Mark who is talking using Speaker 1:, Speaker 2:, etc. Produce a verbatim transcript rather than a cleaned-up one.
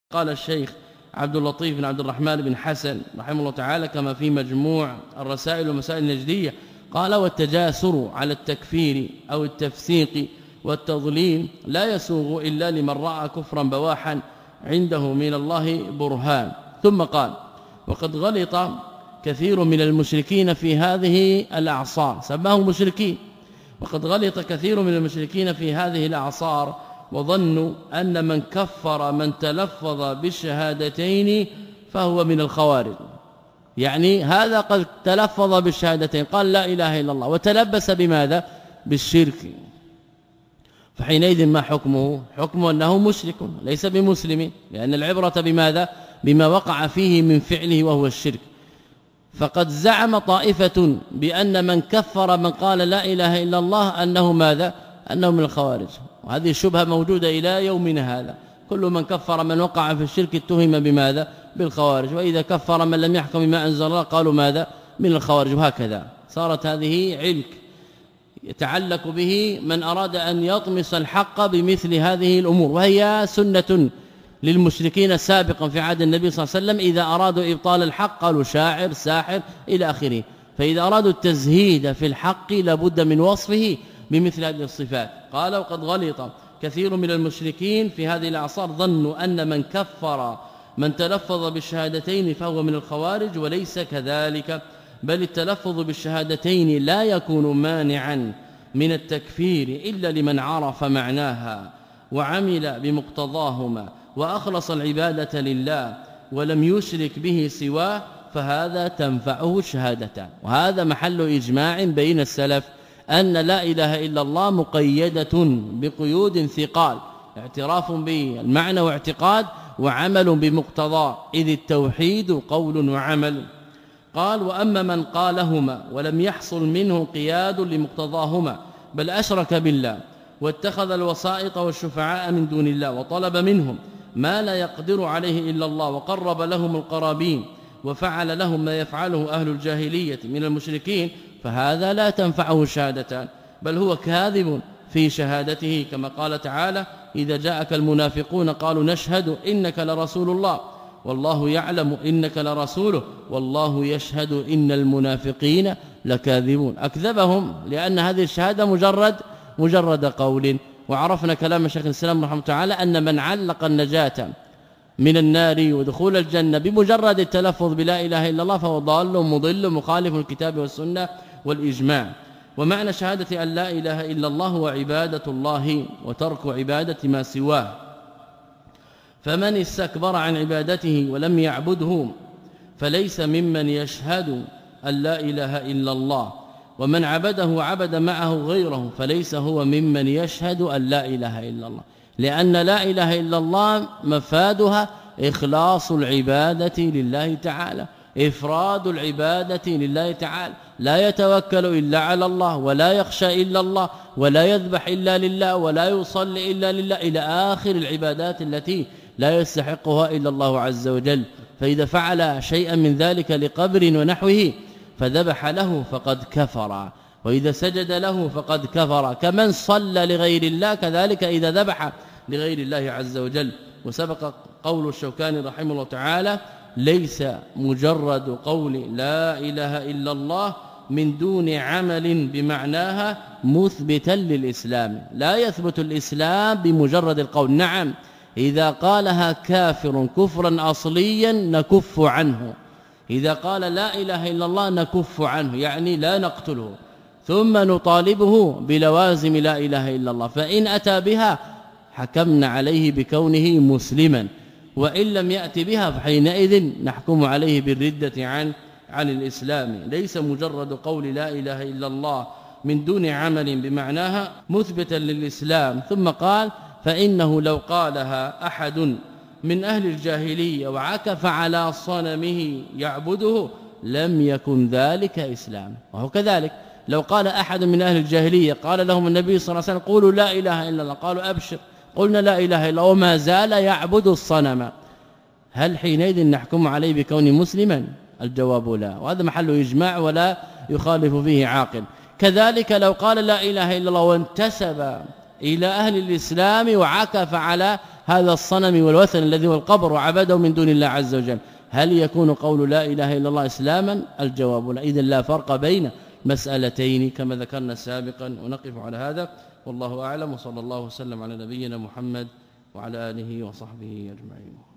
Speaker 1: قال الشيخ عبد اللطيف بن عبد الرحمن بن حسن رحمه الله تعالى كما في مجموع الرسائل والمسائل النجدية قال: والتجاسر على التكفير أو التفسيق والتضليل لا يسوغ إلا لمن رأى كفرا بواحا عنده من الله برهان. ثم قال: وقد غلط كثير من المشركين في هذه الأعصار، سماهم مشركين، وقد غلط كثير من المشركين في هذه الأعصار وظنوا أن من كفر من تلفظ بالشهادتين فهو من الخوارج. يعني هذا قد تلفظ بالشهادتين، قال لا إله إلا الله، وتلبس بماذا؟ بالشرك، فحينئذ ما حكمه؟ حكمه أنه مشرك ليس بمسلم، لأن العبرة بماذا؟ بما وقع فيه من فعله وهو الشرك. فقد زعم طائفة بأن من كفر من قال لا إله إلا الله أنه ماذا؟ أنه من الخوارج، وهذه الشبهة موجودة إلى يومنا هذا. كل من كفر من وقع في الشرك اتهم بماذا؟ بالخوارج، وإذا كفر من لم يحكم بما أنزل الله قالوا ماذا؟ من الخوارج. وهكذا صارت هذه علك يتعلق به من أراد أن يطمس الحق بمثل هذه الأمور، وهي سنة للمشركين سابقا في عهد النبي صلى الله عليه وسلم. إذا أرادوا إبطال الحق قالوا شاعر ساحر إلى آخره. فإذا أرادوا التزهيد في الحق لابد من وصفه بمثل هذه الصفات. قال: وقد غلط كثير من المشركين في هذه الأعصار ظنوا أن من كفر من تلفظ بالشهادتين فهو من الخوارج، وليس كذلك، بل التلفظ بالشهادتين لا يكون مانعا من التكفير إلا لمن عرف معناها وعمل بمقتضاهما وأخلص العبادة لله ولم يشرك به سواه، فهذا تنفعه الشهادتان. وهذا محل إجماع بين السلف أن لا إله إلا الله مقيدة بقيود ثقال، اعتراف بالمعنى واعتقاد وعمل بمقتضى، إذ التوحيد قول وعمل. قال: وأما من قالهما ولم يحصل منه قياد لمقتضاهما بل أشرك بالله واتخذ الوسائط والشفعاء من دون الله وطلب منهم ما لا يقدر عليه إلا الله وقرب لهم القرابين وفعل لهم ما يفعله أهل الجاهلية من المشركين، فهذا لا تنفعه الشهادتان، بل هو كاذب في شهادته، كما قال تعالى: إذا جاءك المنافقون قالوا نشهد إنك لرسول الله والله يعلم إنك لرسوله والله يشهد إن المنافقين لكاذبون. أكذبهم لأن هذه الشهادة مجرد مجرد قول. وعرفنا كلام شيخ الإسلام رحمه الله تعالى أن من علق النجاة من النار ودخول الجنة بمجرد التلفظ بلا إله إلا الله فهو ضال مضل مخالف الكتاب والسنة والإجماع. ومعنى شهادة أن لا إله إلا الله هو عبادة الله وترك عبادة ما سواه، فمن استكبر عن عبادته ولم يعبده فليس ممن يشهد أن لا إله إلا الله، ومن عبده عبد معه غيره فليس هو ممن يشهد أن لا إله إلا الله، لأن لا إله إلا الله مفادها إخلاص العبادة لله تعالى، إفراد العبادة لله تعالى، لا يتوكل إلا على الله ولا يخشى إلا الله ولا يذبح إلا لله ولا يصلي إلا لله، إلى آخر العبادات التي لا يستحقها إلا الله عز وجل. فإذا فعل شيئا من ذلك لقبر ونحوه فذبح له فقد كفر، وإذا سجد له فقد كفر، كمن صلى لغير الله كذلك إذا ذبح لغير الله عز وجل. وسبق قول الشوكاني رحمه الله تعالى: ليس مجرد قول لا إله إلا الله من دون عمل بمعناها مثبتا للإسلام. لا يثبت الإسلام بمجرد القول. نعم إذا قالها كافر كفرا أصليا نكف عنه، إذا قال لا إله إلا الله نكف عنه، يعني لا نقتله، ثم نطالبه بلوازم لا إله إلا الله، فإن أتى بها حكمنا عليه بكونه مسلما، وإن لم يأتي بها فحينئذ نحكم عليه بالردة عن عن الإسلام. ليس مجرد قول لا إله إلا الله من دون عمل بمعناها مثبتا للإسلام. ثم قال: فإنه لو قالها أحد من أهل الجاهلية وعكف على صنمه يعبده لم يكن ذلك إسلام. وهو كذلك لو قال أحد من أهل الجاهلية قال لهم النبي صلى الله عليه وسلم قولوا لا إله إلا الله، قالوا أبشر، قلنا لا إله إلا الله وما زال يعبد الصنم، هل حينئذ نحكم عليه بكون مسلما؟ الجواب لا، وهذا محل إجماع ولا يخالف فيه عاقل. كذلك لو قال لا إله إلا الله وانتسب إلى أهل الإسلام وعكف على هذا الصنم والوثن الذي هو القبر وعبده من دون الله عز وجل، هل يكون قول لا اله الا الله اسلاما؟ الجواب لا. اذا لا فرق بين مسألتين كما ذكرنا سابقا. ونقف على هذا والله اعلم، وصلى الله وسلم على نبينا محمد وعلى اله وصحبه اجمعين.